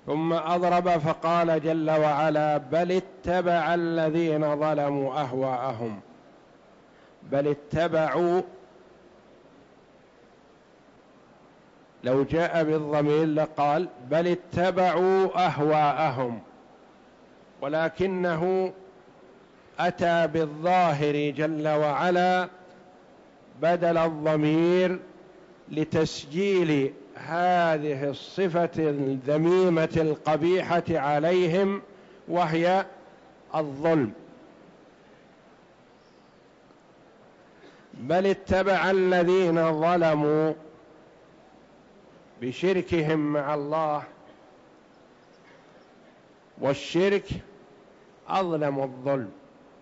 ثم أضرب فقال جل وعلا: بل اتبع الذين ظلموا أهواءهم. بل اتبعوا، لو جاء بالضمير لقال بل اتبعوا أهواءهم، ولكنه أتى بالظاهر جل وعلا بدل الضمير لتسجيل هذه الصفة الذميمة القبيحة عليهم، وهي الظلم. بل اتبع الذين ظلموا بشركهم مع الله، والشرك أظلم الظلم.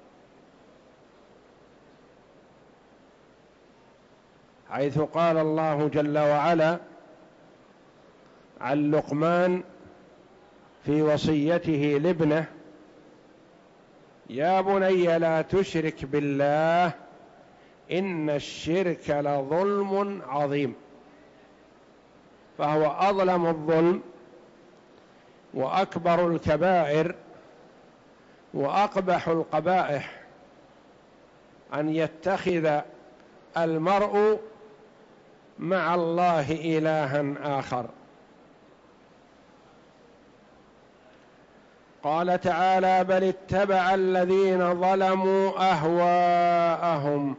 حيث قال الله جل وعلا عن لقمان في وصيته لابنه: يا بني لا تشرك بالله إن الشرك لظلم عظيم. فهو أظلم الظلم وأكبر الكبائر وأقبح القبائح أن يتخذ المرء مع الله إلها آخر. قال تعالى: بل اتبع الذين ظلموا أهواءهم.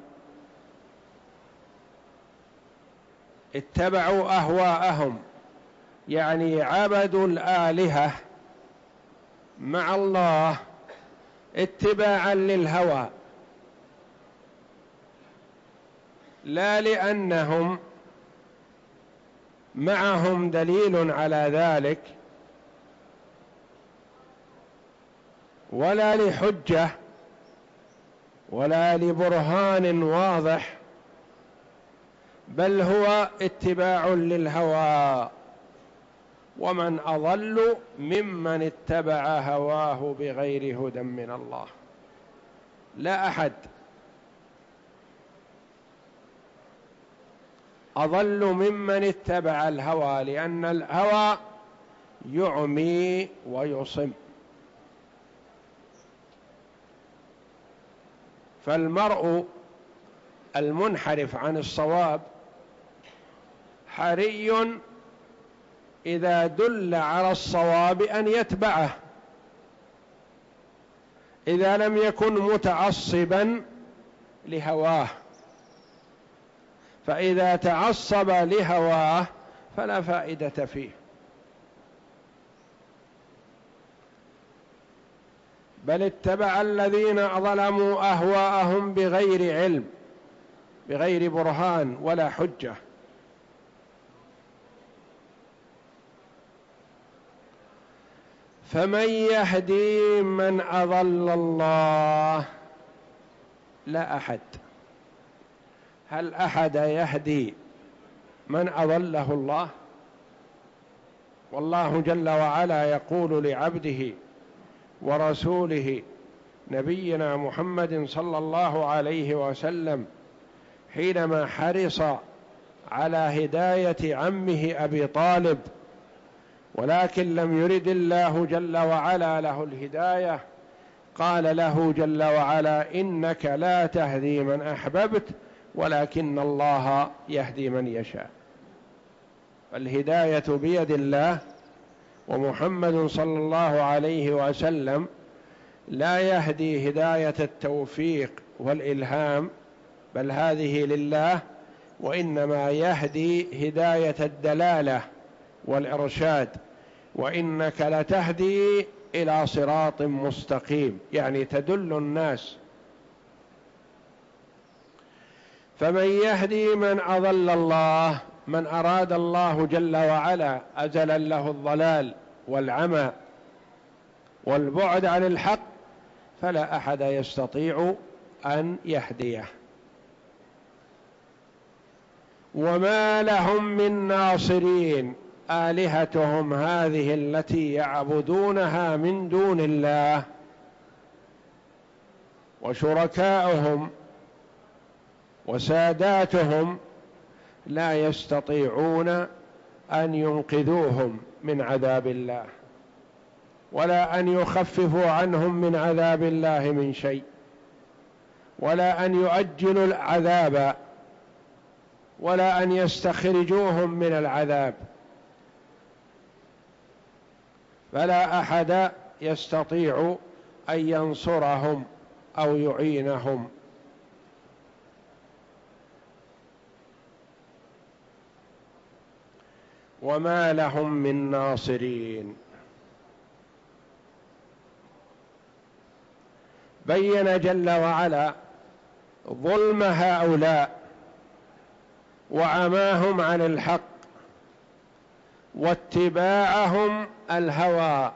اتبعوا أهواءهم يعني عبدوا الآلهة مع الله اتباعا للهوى، لا لأنهم معهم دليل على ذلك ولا لحجة ولا لبرهان واضح، بل هو اتباع للهوى. ومن أضل ممن اتبع هواه بغير هدى من الله. لا أحد أضل ممن اتبع الهوى، لأن الهوى يعمي ويصم. فالمرء المنحرف عن الصواب حري إذا دل على الصواب أن يتبعه، إذا لم يكن متعصبا لهواه. فإذا تعصب لهواه فلا فائدة فيه. بل اتبع الذين ظلموا أهواءهم بغير علم، بغير برهان ولا حجة. فمن يهدي من أضل الله؟ لا أحد. هل أحد يهدي من أضله الله؟ والله جل وعلا يقول لعبده ورسوله نبينا محمد صلى الله عليه وسلم حينما حرص على هداية عمه أبي طالب، ولكن لم يرد الله جل وعلا له الهداية، قال له جل وعلا: إنك لا تهدي من أحببت ولكن الله يهدي من يشاء. الهداية بيد الله، ومحمد صلى الله عليه وسلم لا يهدي هداية التوفيق والإلهام، بل هذه لله، وإنما يهدي هداية الدلالة والإرشاد. وإنك لتهدي إلى صراط مستقيم، يعني تدل الناس. فمن يهدي من أضل الله، من أراد الله جل وعلا أزلا له الضلال والعمى والبعد عن الحق، فلا أحد يستطيع أن يهديه. وما لهم من ناصرين. آلهتهم هذه التي يعبدونها من دون الله وشركاؤهم وساداتهم لا يستطيعون أن ينقذوهم من عذاب الله. ولا أن يخففوا عنهم من عذاب الله من شيء، ولا أن يؤجلوا العذاب، ولا أن يستخرجوهم من العذاب، فلا أحد يستطيع أن ينصرهم أو يعينهم. وما لهم من ناصرين. بين جل وعلا ظلم هؤلاء وعماهم عن الحق واتباعهم الهوى،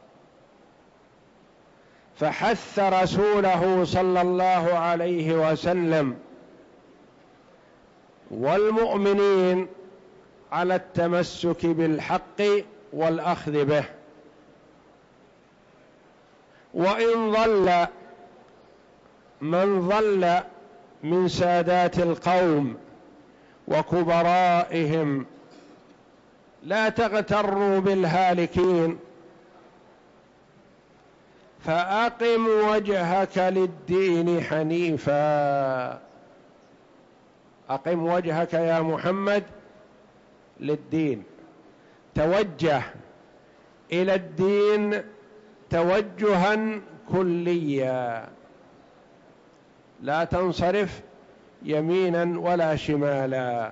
فحث رسوله صلى الله عليه وسلم والمؤمنين على التمسك بالحق والأخذ به. وإن ضل من ضل من سادات القوم وكبرائهم لا تغتروا بالهالكين، فأقم وجهك للدين حنيفا. أقم وجهك يا محمد للدين، توجه إلى الدين توجها كليا، لا تنصرف يمينا ولا شمالا.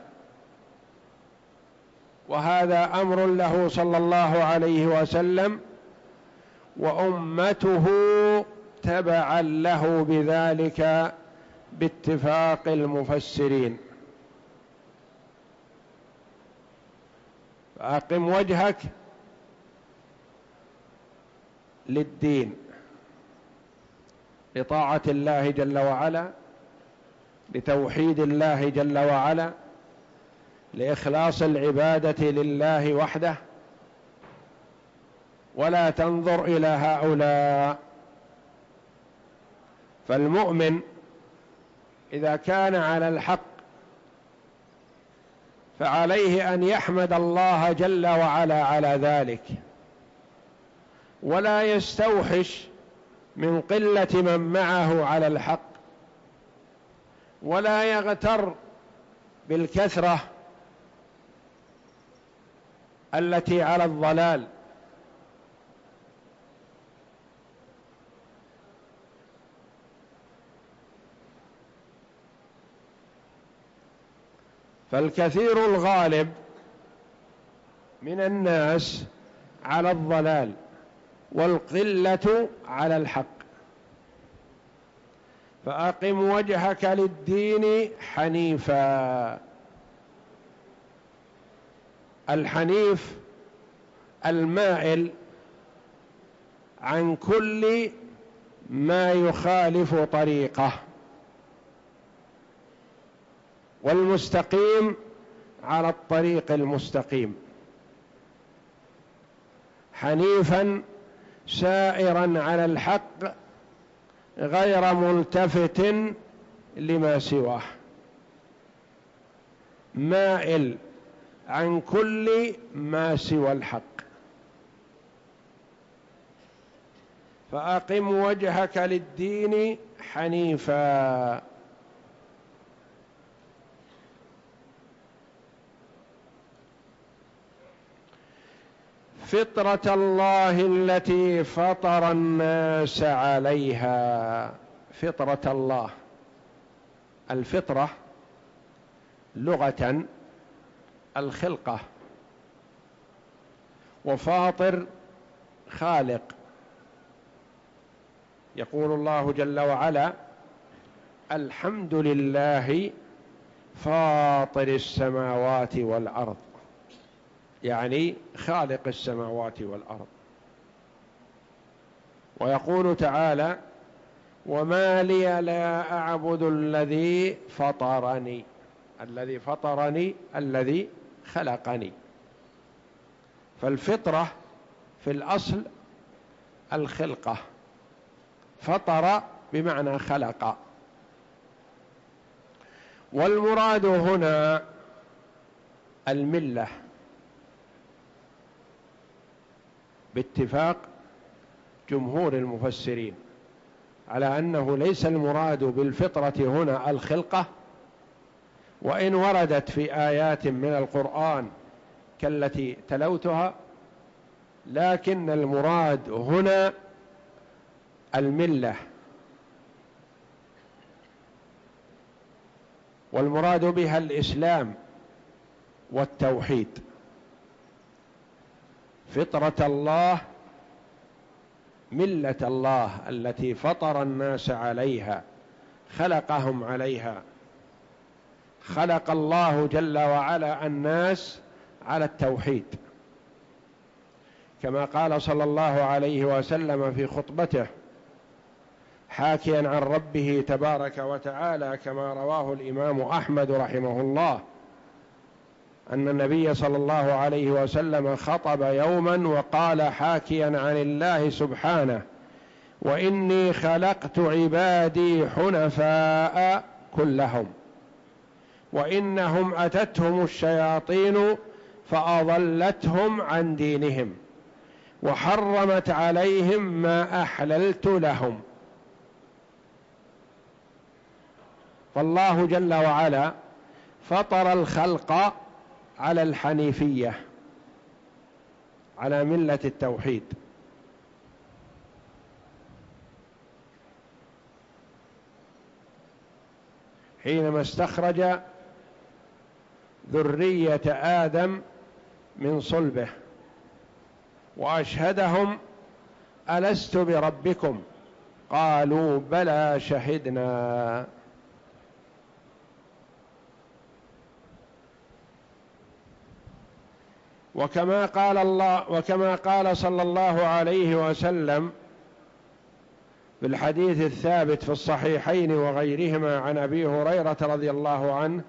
وهذا أمر له صلى الله عليه وسلم، وأمته تبعا له بذلك باتفاق المفسرين. فأقم وجهك للدين، لطاعة الله جل وعلا، لتوحيد الله جل وعلا، لإخلاص العبادة لله وحده، ولا تنظر إلى هؤلاء. فالمؤمن إذا كان على الحق فعليه أن يحمد الله جل وعلا على ذلك، ولا يستوحش من قلة من معه على الحق، ولا يغتر بالكثرة التي على الضلال. فالكثير الغالب من الناس على الضلال، والقلة على الحق. فأقم وجهك للدين حنيفا. الحنيف المائل عن كل ما يخالف طريقه، والمستقيم على الطريق المستقيم، حنيفا سائرا على الحق غير ملتفت لما سواه، مائل عن كل ما سوى الحق. فأقم وجهك للدين حنيفا. فطرة الله التي فطر الناس عليها. فطرة الله، الفطرة لغة الخلقة، وفاطر خالق. يقول الله جل وعلا: الحمد لله فاطر السماوات والأرض، يعني خالق السماوات والأرض. ويقول تعالى: وما لي لا أعبد الذي فطرني. الذي فطرني الذي خلقني. فالفطرة في الأصل الخلقة، فطر بمعنى خلق. والمراد هنا الملة باتفاق جمهور المفسرين على أنه ليس المراد بالفطرة هنا الخلقة، وإن وردت في آيات من القرآن كالتي تلوتها، لكن المراد هنا الملة، والمراد بها الإسلام والتوحيد. فطرة الله، ملة الله التي فطر الناس عليها، خلقهم عليها. خلق الله جل وعلا الناس على التوحيد، كما قال صلى الله عليه وسلم في خطبته حاكيا عن ربه تبارك وتعالى، كما رواه الإمام أحمد رحمه الله، أن النبي صلى الله عليه وسلم خطب يوما وقال حاكيا عن الله سبحانه: وإني خلقت عبادي حنفاء كلهم، وإنهم أتتهم الشياطين فأضلتهم عن دينهم، وحرمت عليهم ما أحللت لهم. فالله جل وعلا فطر الخلق على الحنيفية، على ملة التوحيد. حينما استخرج ذرية آدم من صلبه وأشهدهم: ألست بربكم؟ قالوا: بلى شهدنا. وكما قال صلى الله عليه وسلم في الحديث الثابت في الصحيحين وغيرهما عن أبي هريرة رضي الله عنه: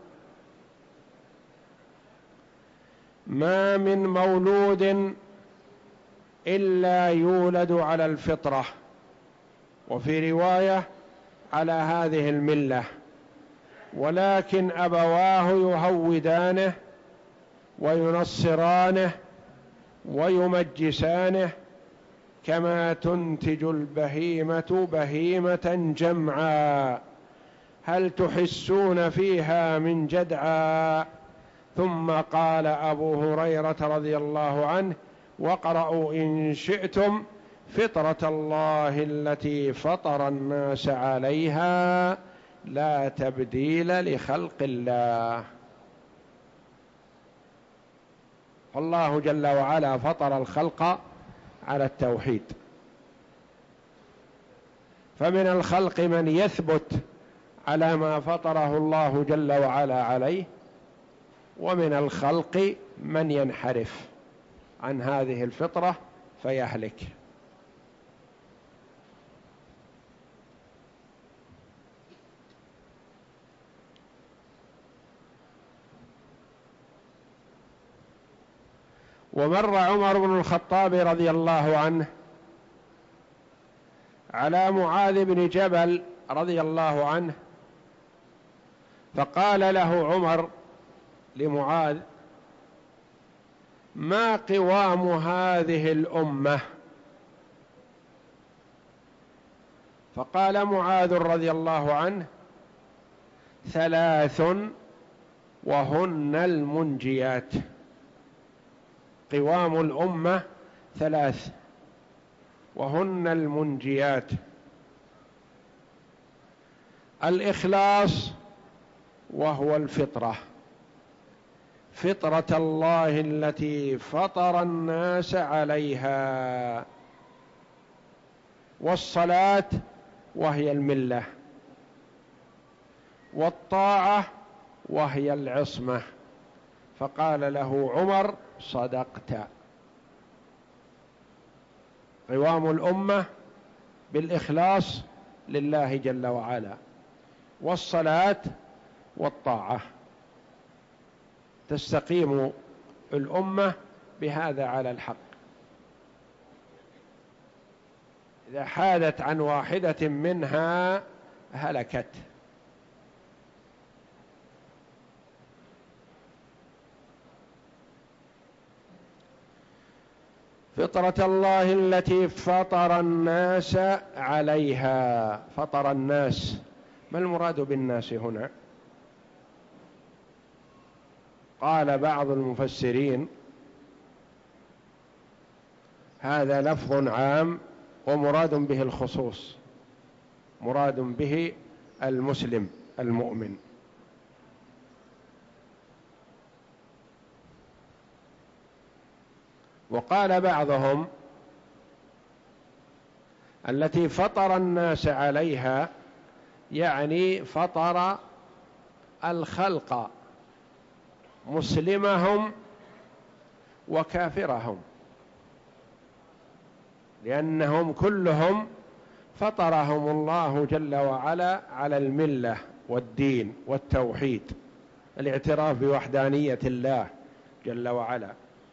ما من مولود إلا يولد على الفطرة، وفي رواية على هذه الملة، ولكن أبواه يهودانه وينصرانه ويمجسانه، كما تنتج البهيمة بهيمة جمعا، هل تحسون فيها من جدعا؟ ثم قال أبو هريرة رضي الله عنه: واقرأوا إن شئتم فطرة الله التي فطر الناس عليها لا تبديل لخلق الله. الله جل وعلا فطر الخلق على التوحيد، فمن الخلق من يثبت على ما فطره الله جل وعلا عليه، ومن الخلق من ينحرف عن هذه الفطرة فيهلك. ومر عمر بن الخطاب رضي الله عنه على معاذ بن جبل رضي الله عنه، فقال له عمر لمعاذ: ما قوام هذه الأمة؟ فقال معاذ رضي الله عنه: 3 وهن المنجيات. قوام الأمة 3 وهن المنجيات: الإخلاص، وهو الفطرة، فطرة الله التي فطر الناس عليها، والصلاة وهي الملة، والطاعة وهي العصمة. فقال له عمر: صدقت. قوام الأمة بالإخلاص لله جل وعلا، والصلاة والطاعة، تستقيم الأمة بهذا على الحق. إذا حادت عن واحدة منها هلكت. فطرة الله التي فطر الناس عليها. فطر الناس، ما المراد بالناس هنا؟ قال بعض المفسرين هذا لفظ عام ومراد به الخصوص، مراد به المسلم المؤمن. وقال بعضهم التي فطر الناس عليها يعني فطر الخلق، مسلمهم وكافرهم، لأنهم كلهم فطرهم الله جل وعلا على الملة والدين والتوحيد، الاعتراف بوحدانية الله جل وعلا.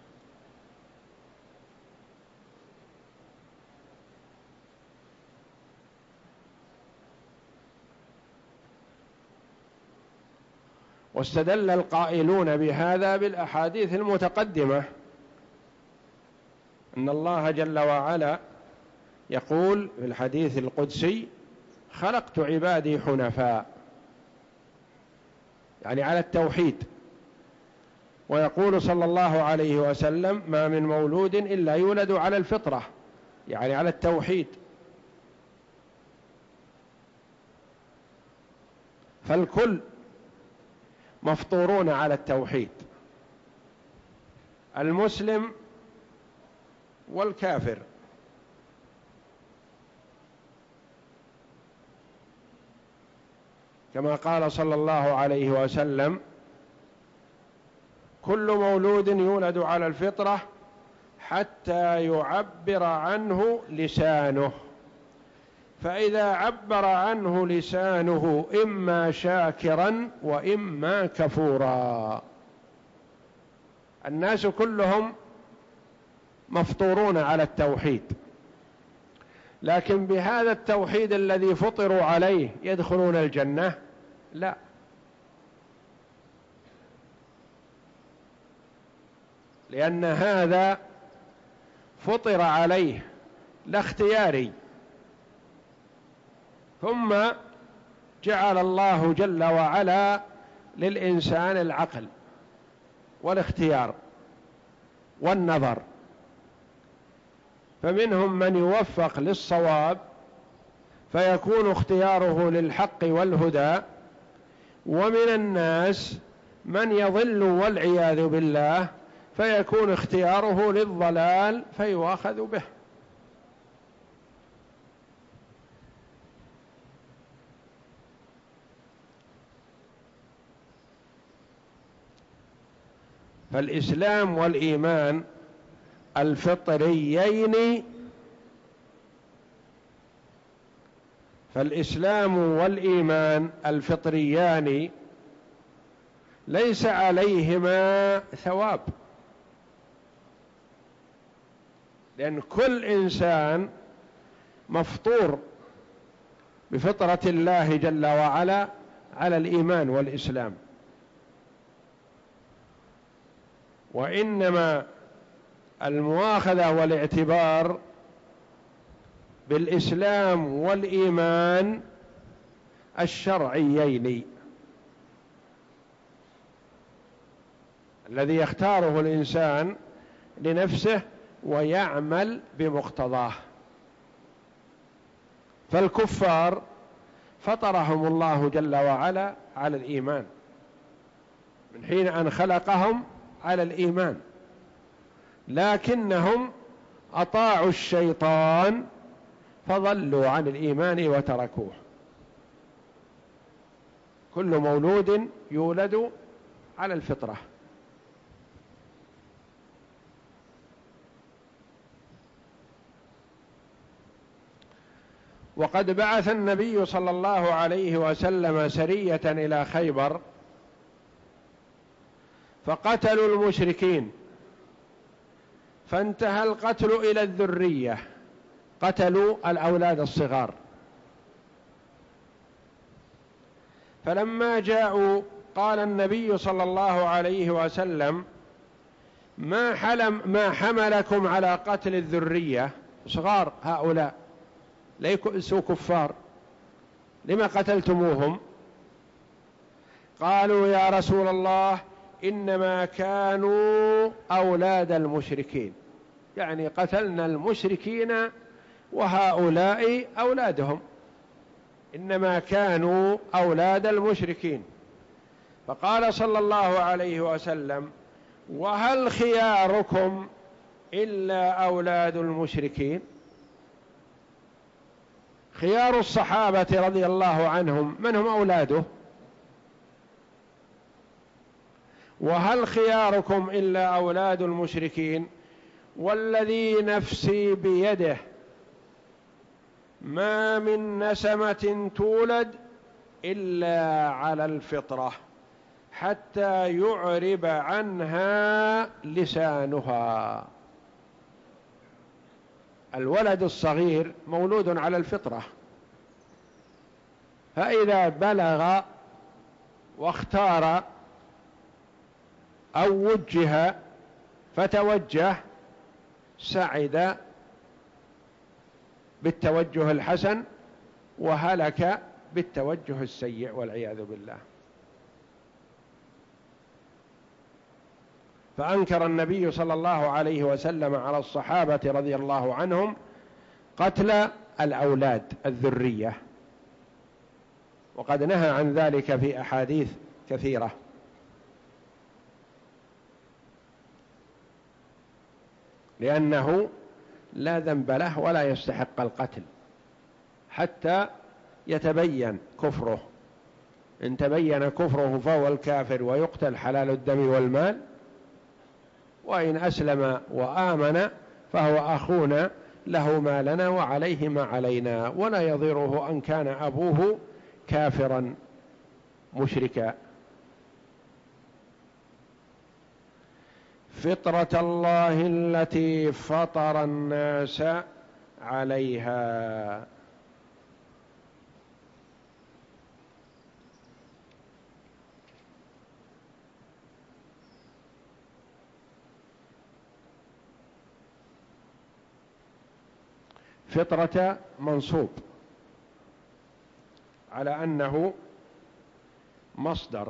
واستدل القائلون بهذا بالأحاديث المتقدمة، أن الله جل وعلا يقول في الحديث القدسي: خلقت عبادي حنفاء، يعني على التوحيد. ويقول صلى الله عليه وسلم: ما من مولود إلا يولد على الفطرة، يعني على التوحيد. فالكل مفطورون على التوحيد، المسلم والكافر. كما قال صلى الله عليه وسلم: كل مولود يولد على الفطرة حتى يعبر عنه لسانه، فإذا عبر عنه لسانه إما شاكرا وإما كفورا. الناس كلهم مفطورون على التوحيد، لكن بهذا التوحيد الذي فطروا عليه يدخلون الجنة؟ لا، لأن هذا فطر عليه لا اختياري، ثم جعل الله جل وعلا للإنسان العقل والاختيار والنظر، فمنهم من يوفق للصواب فيكون اختياره للحق والهدى، ومن الناس من يضل والعياذ بالله فيكون اختياره للضلال فيؤاخذ به. فالإسلام والإيمان الفطريين، فالإسلام والإيمان الفطريان ليس عليهما ثواب، لأن كل إنسان مفطور بفطرة الله جل وعلا على الإيمان والإسلام، وإنما المؤاخذة والاعتبار بالإسلام والإيمان الشرعيين الذي يختاره الإنسان لنفسه ويعمل بمقتضاه. فالكفار فطرهم الله جل وعلا على الإيمان من حين أن خلقهم على الإيمان، لكنهم أطاعوا الشيطان فضلوا عن الإيمان وتركوه. كل مولود يولد على الفطرة. وقد بعث النبي صلى الله عليه وسلم سرية إلى خيبر فقتلوا المشركين، فانتهى القتل إلى الذرية، قتلوا الأولاد الصغار. فلما جاءوا قال النبي صلى الله عليه وسلم: ما حملكم على قتل الذرية، صغار هؤلاء ليسوا كفار، لما قتلتموهم؟ قالوا يا رسول الله إنما كانوا أولاد المشركين، يعني قتلنا المشركين وهؤلاء أولادهم، إنما كانوا أولاد المشركين. فقال صلى الله عليه وسلم: وهل خياركم إلا أولاد المشركين؟ خيار الصحابة رضي الله عنهم من هم أولاده؟ وهل خياركم إلا أولاد المشركين؟ والذي نفسي بيده ما من نسمة تولد إلا على الفطرة حتى يعرب عنها لسانها. الولد الصغير مولود على الفطرة، فإذا بلغ واختار أو وجه فتوجه سعد بالتوجه الحسن وهلك بالتوجه السيء والعياذ بالله. فأنكر النبي صلى الله عليه وسلم على الصحابة رضي الله عنهم قتل الأولاد الذرية، وقد نهى عن ذلك في أحاديث كثيرة. لأنه لا ذنب له ولا يستحق القتل حتى يتبين كفره، إن تبين كفره فهو الكافر ويقتل حلال الدم والمال، وإن أسلم وآمن فهو أخونا له ما لنا وعليه ما علينا، ولا يضره أن كان أبوه كافرا مشركا. فطرة الله التي فطر الناس عليها. فطرة منصوب على أنه مصدر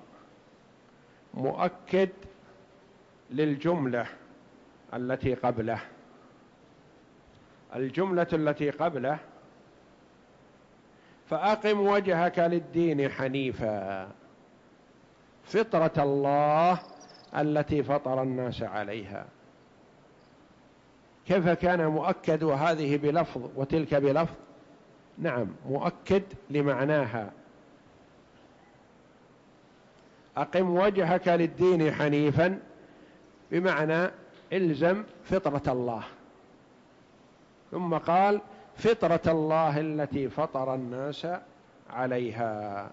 مؤكد للجملة التي قبله. الجملة التي قبله: فأقم وجهك للدين حنيفا، فطرة الله التي فطر الناس عليها. كيف كان مؤكد وهذه بلفظ وتلك بلفظ؟ نعم، مؤكد لمعناها. أقم وجهك للدين حنيفا بمعنى الزم فطرة الله، ثم قال فطرة الله التي فطر الناس عليها.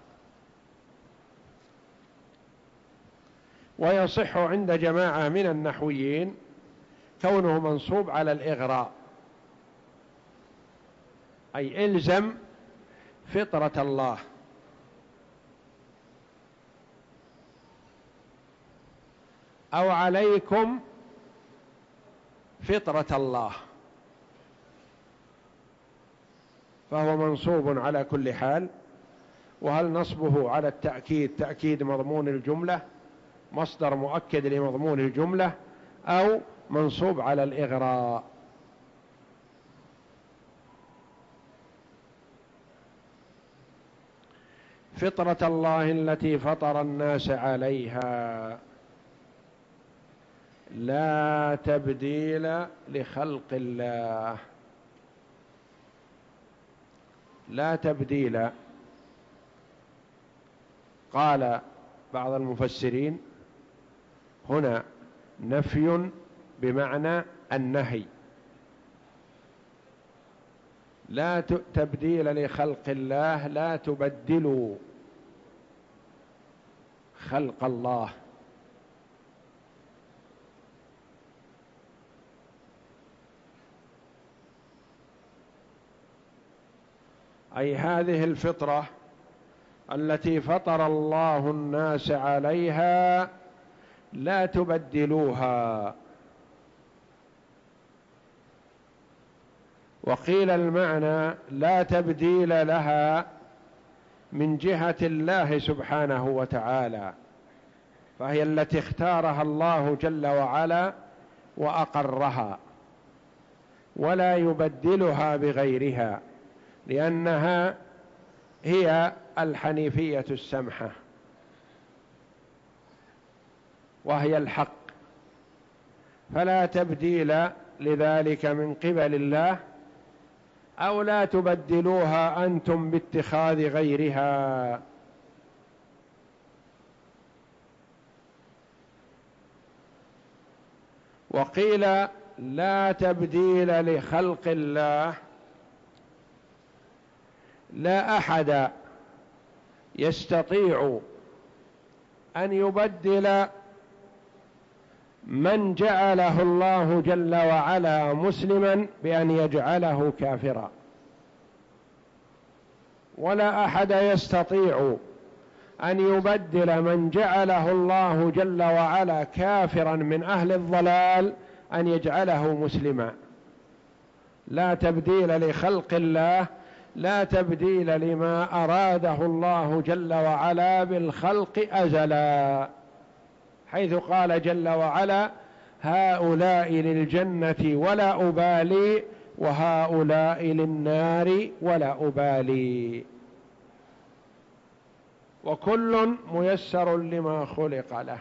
ويصح عند جماعة من النحويين كونه منصوب على الإغراء، أي إلزم فطرة الله، أو عليكم فطرة الله، فهو منصوب على كل حال. وهل نصبه على التأكيد تأكيد مضمون الجملة، مصدر مؤكد لمضمون الجملة، أو منصوب على الإغراء؟ فطرة الله التي فطر الناس عليها لا تبديل لخلق الله. لا تبديل، قال بعض المفسرين هنا نفي بمعنى النهي، لا تبديل لخلق الله، لا تبدلوا خلق الله. أي هذه الفطرة التي فطر الله الناس عليها لا تبدلوها، وقيل المعنى لا تبديل لها من جهة الله سبحانه وتعالى، فهي التي اختارها الله جل وعلا وأقرها، ولا يبدلها بغيرها، لأنها هي الحنيفية السمحة وهي الحق، فلا تبديل لذلك من قبل الله، أو لا تبدلوها أنتم باتخاذ غيرها. وقيل لا تبديل لخلق الله، لا أحد يستطيع أن يبدل من جعله الله جل وعلا مسلما بأن يجعله كافرا، ولا أحد يستطيع أن يبدل من جعله الله جل وعلا كافرا من أهل الضلال أن يجعله مسلما. لا تبديل لخلق الله، لا تبديل لما أراده الله جل وعلا بالخلق أزلا، حيث قال جل وعلا هؤلاء للجنة ولا أبالي وهؤلاء للنار ولا أبالي، وكل ميسر لما خلق له.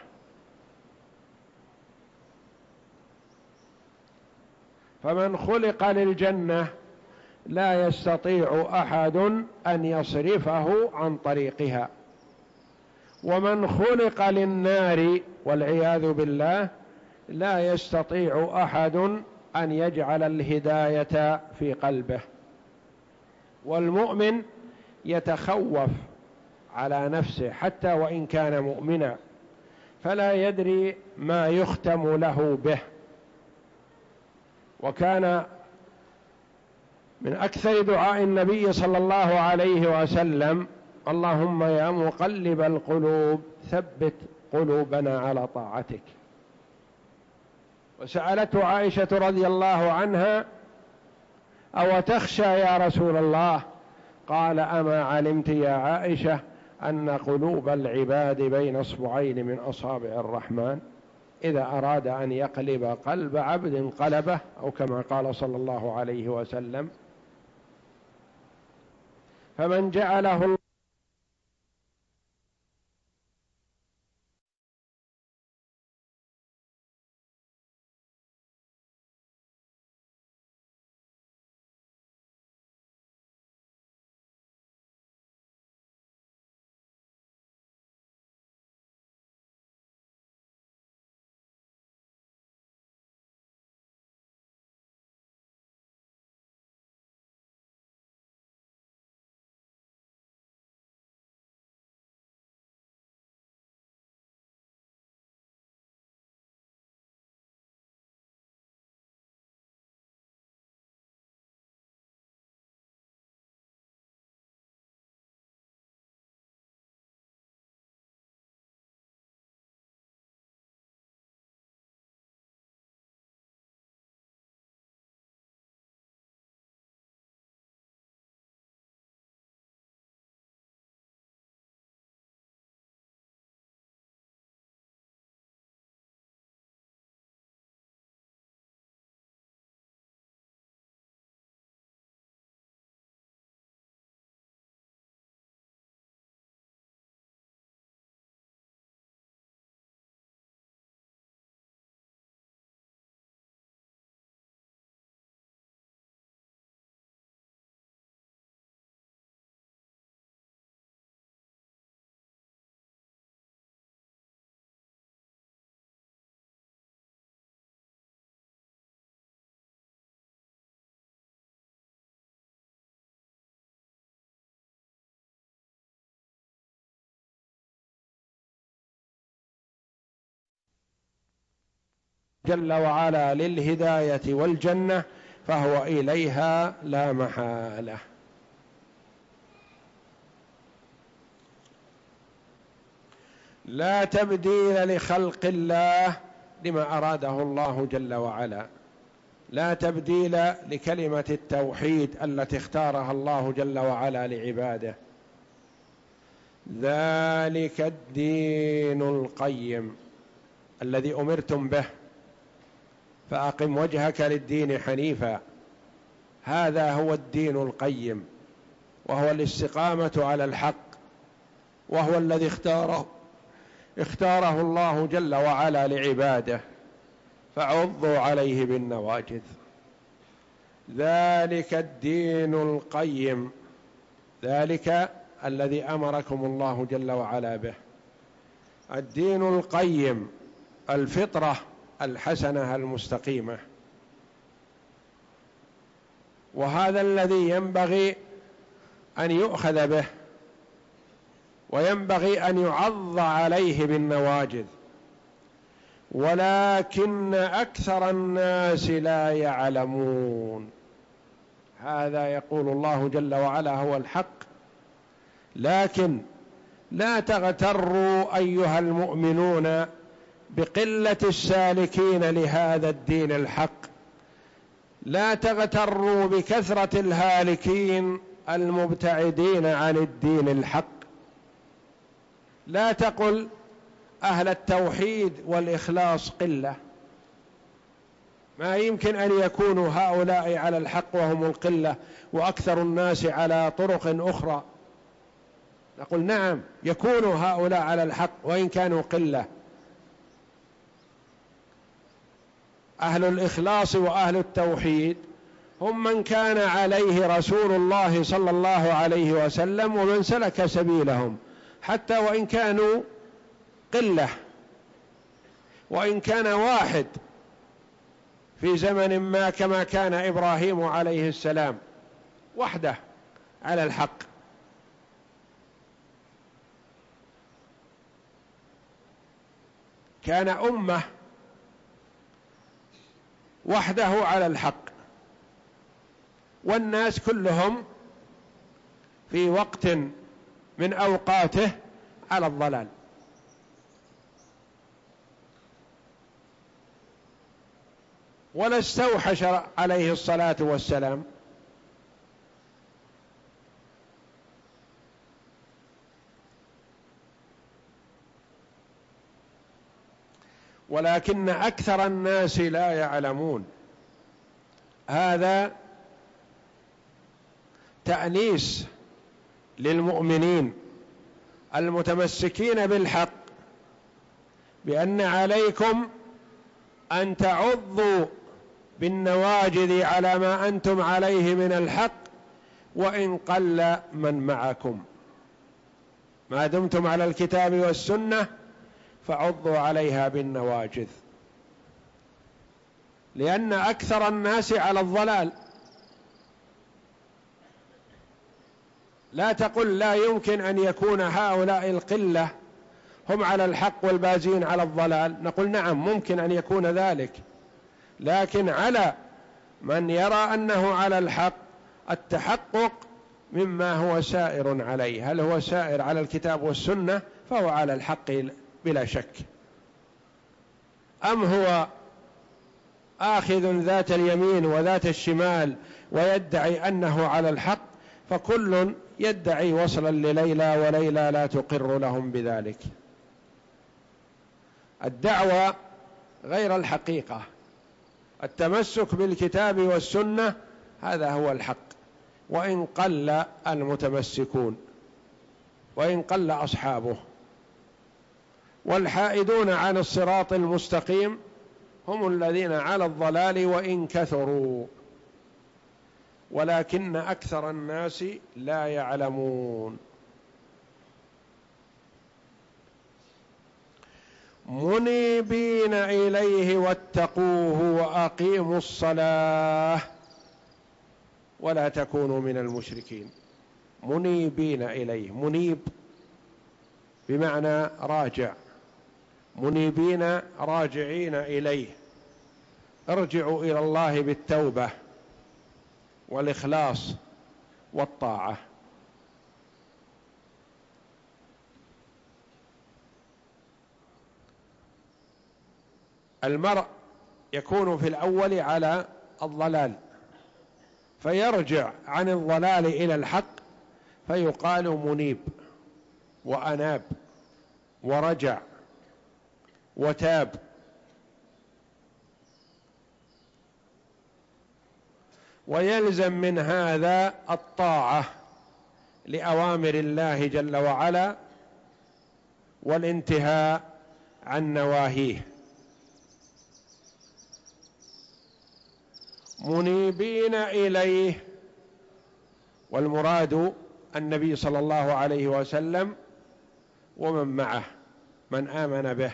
فمن خلق للجنة لا يستطيع أحد أن يصرفه عن طريقها، ومن خلق للنار والعياذ بالله لا يستطيع أحد أن يجعل الهداية في قلبه. والمؤمن يتخوف على نفسه حتى وإن كان مؤمنا، فلا يدري ما يختم له به. وكان من أكثر دعاء النبي صلى الله عليه وسلم اللهم يا مقلب القلوب ثبت قلوبنا على طاعتك. وسألته عائشة رضي الله عنها أو تخشى يا رسول الله؟ قال أما علمت يا عائشة أن قلوب العباد بين اصبعين من أصابع الرحمن، إذا أراد أن يقلب قلب عبد قلبه، أو كما قال صلى الله عليه وسلم. فمن جعله الله جل وعلا للهداية والجنة فهو إليها لا محالة. لا تبديل لخلق الله لما أراده الله جل وعلا، لا تبديل لكلمة التوحيد التي اختارها الله جل وعلا لعباده. ذلك الدين القيم الذي أمرتم به، فأقم وجهك للدين حنيفا، هذا هو الدين القيم، وهو الاستقامة على الحق، وهو الذي اختاره الله جل وعلا لعباده، فعضوا عليه بالنواجذ. ذلك الدين القيم، ذلك الذي أمركم الله جل وعلا به، الدين القيم، الفطرة الحسنة المستقيمة، وهذا الذي ينبغي أن يؤخذ به، وينبغي أن يعض عليه بالنواجذ، ولكن أكثر الناس لا يعلمون. هذا يقول الله جل وعلا هو الحق، لكن لا تغتروا أيها المؤمنون بقلة السالكين لهذا الدين الحق، لا تغتروا بكثرة الهالكين المبتعدين عن الدين الحق. لا تقل أهل التوحيد والإخلاص قلة، ما يمكن أن يكونوا هؤلاء على الحق وهم القلة وأكثر الناس على طرق أخرى. نقول نعم، يكون هؤلاء على الحق وإن كانوا قلة. أهل الإخلاص وأهل التوحيد هم من كان عليه رسول الله صلى الله عليه وسلم ومن سلك سبيلهم، حتى وإن كانوا قلة، وإن كان واحد في زمن ما كما كان إبراهيم عليه السلام وحده على الحق. كان أمة وحده على الحق، والناس كلهم في وقت من أوقاته على الضلال. ولا استوحش عليه الصلاة والسلام، ولكن أكثر الناس لا يعلمون. هذا تأنيس للمؤمنين المتمسكين بالحق، بأن عليكم أن تعضوا بالنواجذ على ما أنتم عليه من الحق، وإن قل من معكم، ما دمتم على الكتاب والسنة فعضوا عليها بالنواجذ، لأن أكثر الناس على الضلال. لا تقل لا يمكن أن يكون هؤلاء القلة هم على الحق والباقين على الضلال، نقول نعم ممكن أن يكون ذلك، لكن على من يرى أنه على الحق التحقق مما هو سائر عليه. هل هو سائر على الكتاب والسنة فهو على الحق بلا شك، أم هو آخذ ذات اليمين وذات الشمال ويدعي أنه على الحق؟ فكل يدعي وصلا لليلى، وليلى لا تقر لهم بذلك. الدعوة غير الحقيقة، التمسك بالكتاب والسنة هذا هو الحق، وإن قل المتمسكون وإن قل أصحابه. والحائدون عن الصراط المستقيم هم الذين على الضلال وإن كثروا، ولكن أكثر الناس لا يعلمون. منيبين إليه واتقوه وأقيموا الصلاة ولا تكونوا من المشركين. منيبين إليه، منيب بمعنى راجع، منيبين راجعين إليه، ارجعوا إلى الله بالتوبة والإخلاص والطاعة. المرء يكون في الأول على الضلال، فيرجع عن الضلال إلى الحق فيقال منيب وأناب ورجع وتاب. ويلزم من هذا الطاعة لأوامر الله جل وعلا والانتهاء عن نواهيه، منيبين إليه. والمراد النبي صلى الله عليه وسلم ومن معه من آمن به.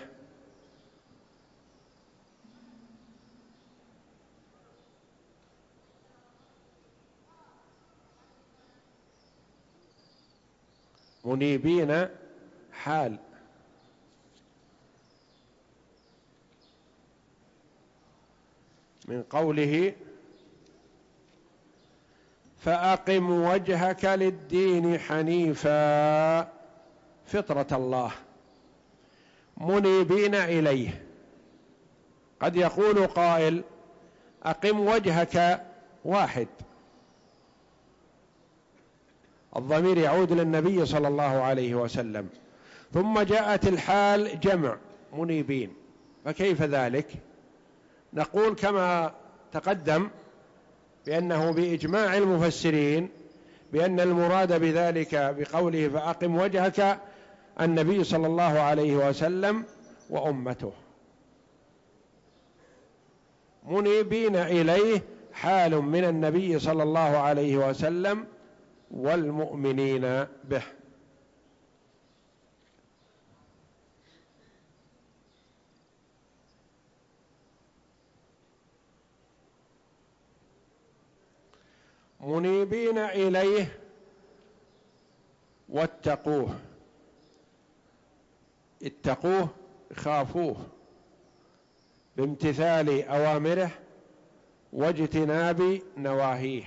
منيبين حال، من قوله فأقم وجهك للدين حنيفا فطرة الله، منيبين إليه. قد يقول قائل أقم وجهك واحد، الضمير يعود للنبي صلى الله عليه وسلم، ثم جاءت الحال جمع منيبين، فكيف ذلك؟ نقول كما تقدم بأنه بإجماع المفسرين بأن المراد بذلك بقوله فأقم وجهك النبي صلى الله عليه وسلم وأمته، منيبين إليه حال من النبي صلى الله عليه وسلم والمؤمنين به. منيبين إليه واتقوه، اتقوه خافوه بامتثال أوامره واجتناب نواهيه.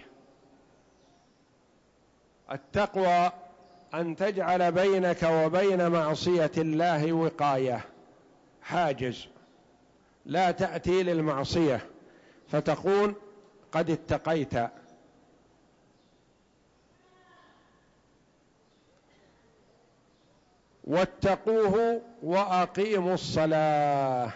التقوى أن تجعل بينك وبين معصية الله وقاية، حاجز، لا تأتي للمعصية فتكون قد اتقيت. واتقوه وأقيموا الصلاة،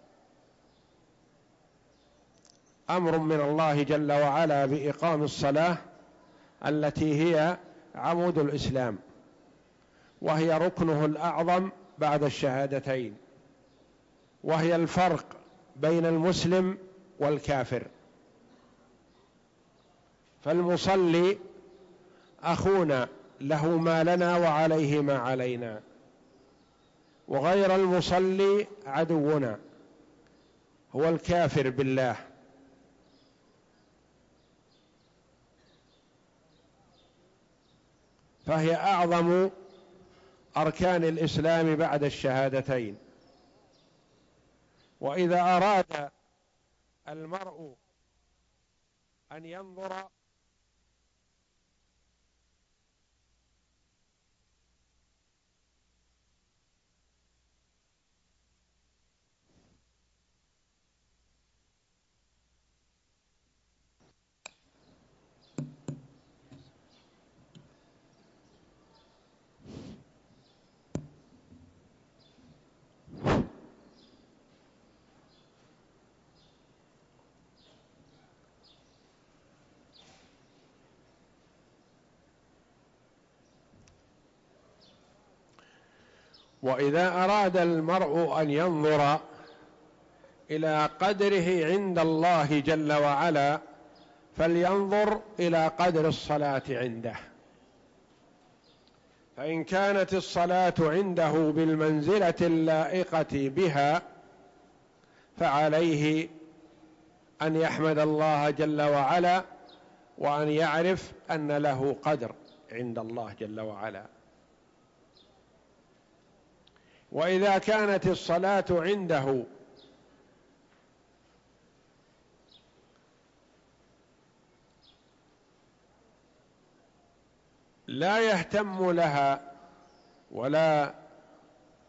أمر من الله جل وعلا بإقام الصلاة التي هي عمود الإسلام، وهي ركنه الأعظم بعد الشهادتين، وهي الفرق بين المسلم والكافر. فالمصلي أخونا له ما لنا وعليه ما علينا، وغير المصلي عدونا هو الكافر بالله. فهي أعظم أركان الإسلام بعد الشهادتين. وإذا أراد المرء أن ينظر وإذا أراد المرء أن ينظر إلى قدره عند الله جل وعلا فلينظر إلى قدر الصلاة عنده، فإن كانت الصلاة عنده بالمنزلة اللائقة بها فعليه أن يحمد الله جل وعلا وأن يعرف أن له قدر عند الله جل وعلا. وإذا كانت الصلاة عنده لا يهتم لها ولا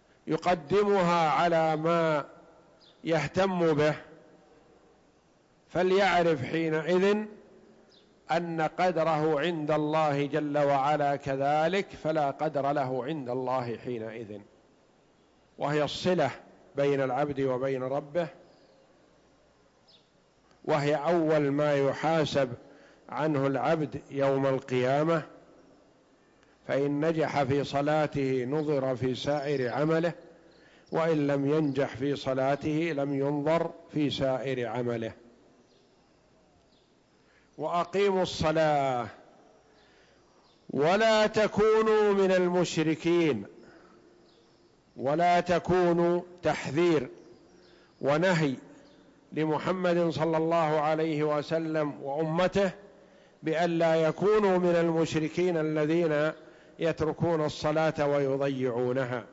يقدمها على ما يهتم به فليعرف حينئذ أن قدره عند الله جل وعلا كذلك، فلا قدر له عند الله حينئذ. وهي الصلة بين العبد وبين ربه، وهي أول ما يحاسب عنه العبد يوم القيامة، فإن نجح في صلاته نظر في سائر عمله، وإن لم ينجح في صلاته لم ينظر في سائر عمله. وأقيموا الصلاة ولا تكونوا من المشركين، ولا تكونوا تحذير ونهي لمحمد صلى الله عليه وسلم وأمته بألا يكونوا من المشركين الذين يتركون الصلاة ويضيعونها،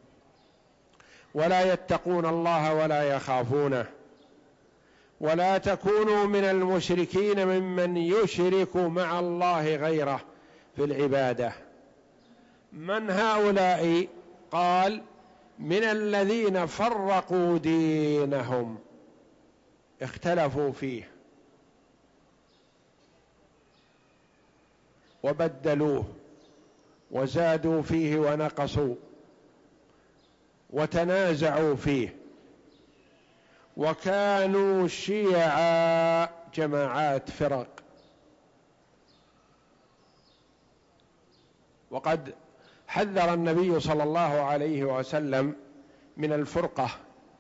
ولا يتقون الله ولا يخافونه. ولا تكونوا من المشركين ممن يشرك مع الله غيره في العبادة. من هؤلاء؟ قال من الذين فرقوا دينهم، اختلفوا فيه وبدلوه وزادوا فيه ونقصوا وتنازعوا فيه، وكانوا شيعا، جماعات، فرق. وقد حذر النبي صلى الله عليه وسلم من الفرقة،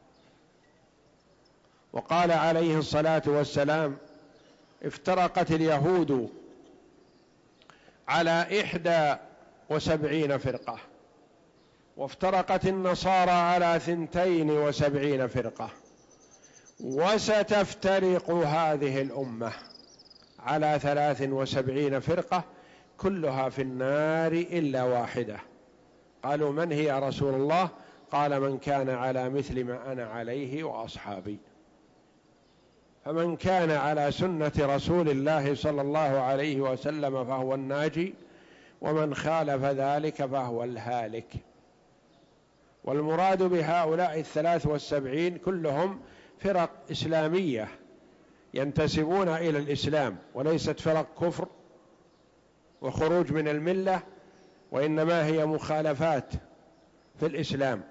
وقال عليه الصلاة والسلام: افترقت اليهود على 71 فرقة، وافترقت النصارى على 72 فرقة، وستفترق هذه الأمة على 73 فرقة كلها في النار إلا واحدة. قالوا: من هي يا رسول الله؟ قال: من كان على مثل ما أنا عليه وأصحابي. فمن كان على سنة رسول الله صلى الله عليه وسلم فهو الناجي، ومن خالف ذلك فهو الهالك. والمراد بهؤلاء 73 كلهم فرق إسلامية ينتسبون إلى الإسلام، وليست فرق كفر وخروج من الملة، وإنما هي مخالفات في الإسلام.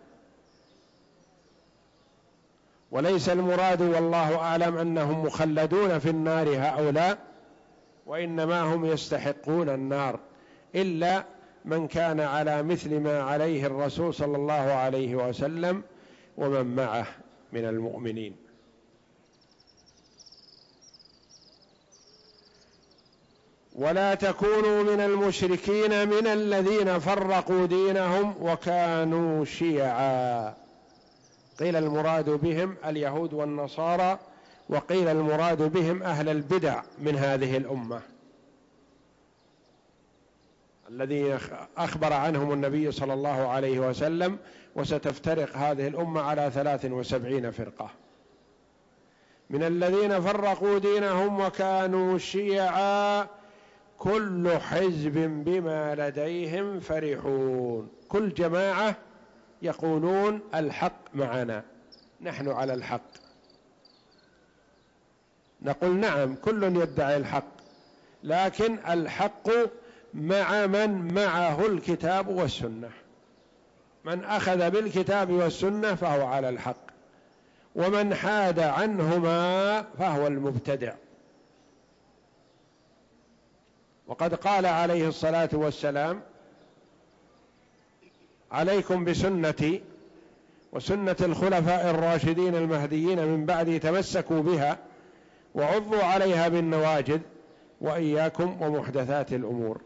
وليس المراد والله أعلم أنهم مخلدون في النار هؤلاء، وإنما هم يستحقون النار، إلا من كان على مثل ما عليه الرسول صلى الله عليه وسلم ومن معه من المؤمنين. ولا تكونوا من المشركين من الذين فرقوا دينهم وكانوا شيعا. قيل المراد بهم اليهود والنصارى، وقيل المراد بهم أهل البدع من هذه الأمة الذين أخبر عنهم النبي صلى الله عليه وسلم: وستفترق هذه الأمة على 73 فرقة. من الذين فرقوا دينهم وكانوا شيعا كل حزب بما لديهم فرحون. كل جماعة يقولون الحق معنا، نحن على الحق. نقول نعم، كل يدعي الحق، لكن الحق مع من معه الكتاب والسنة. من أخذ بالكتاب والسنة فهو على الحق، ومن حاد عنهما فهو المبتدع. وقد قال عليه الصلاة والسلام: عليكم بسنتي وسنة الخلفاء الراشدين المهديين من بعدي، تمسكوا بها وعضوا عليها بالنواجذ، وإياكم ومحدثات الأمور.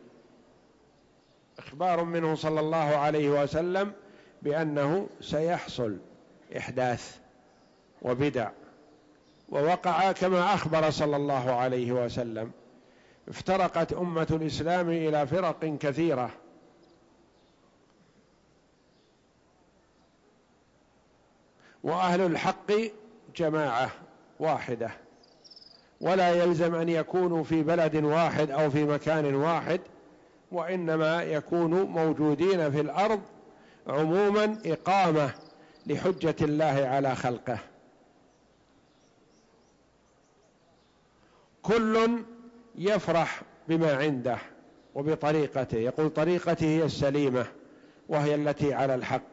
إخبار منه صلى الله عليه وسلم بأنه سيحصل إحداث وبدع، ووقع كما أخبر صلى الله عليه وسلم. افترقت أمة الإسلام إلى فرق كثيرة، وأهل الحق جماعة واحدة، ولا يلزم أن يكونوا في بلد واحد أو في مكان واحد، وإنما يكونوا موجودين في الأرض عموما إقامة لحجة الله على خلقه. كل يفرح بما عنده وبطريقته، يقول طريقتي هي السليمة وهي التي على الحق،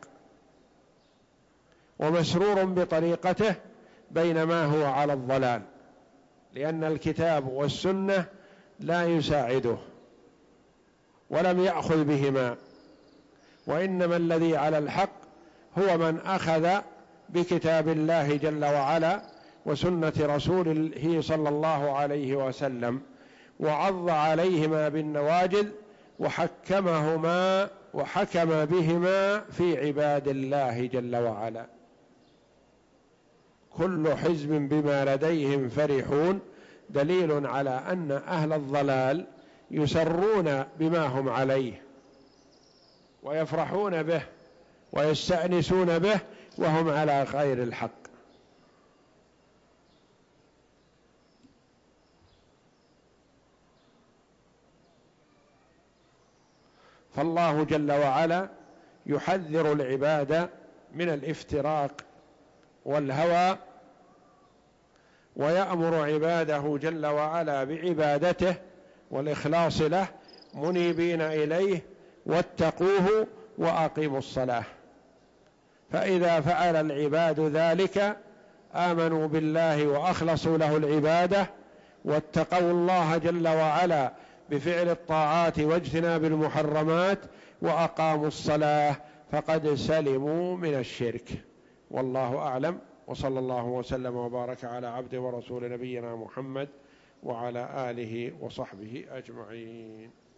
ومسرور بطريقته بينما هو على الضلال، لأن الكتاب والسنة لا يساعده ولم يأخذ بهما، وإنما الذي على الحق هو من أخذ بكتاب الله جل وعلا وسنة رسوله صلى الله عليه وسلم، وعض عليهما بالنواجذ وحكمهما وحكم بهما في عباد الله جل وعلا. كل حزب بما لديهم فرحون، دليل على أن أهل الضلال يسرون بما هم عليه ويفرحون به ويستأنسون به وهم على غير الحق. فالله جل وعلا يحذر العباد من الافتراق والهوى، ويأمر عباده جل وعلا بعبادته والإخلاص له منيبين إليه واتقوه وأقيموا الصلاة. فإذا فعل العباد ذلك آمنوا بالله وأخلصوا له العبادة واتقوا الله جل وعلا بفعل الطاعات واجتناب المحرمات وأقاموا الصلاة، فقد سلموا من الشرك. والله أعلم، وصلى الله وسلم وبارك على عبده ورسول نبينا محمد وعلى آله وصحبه أجمعين.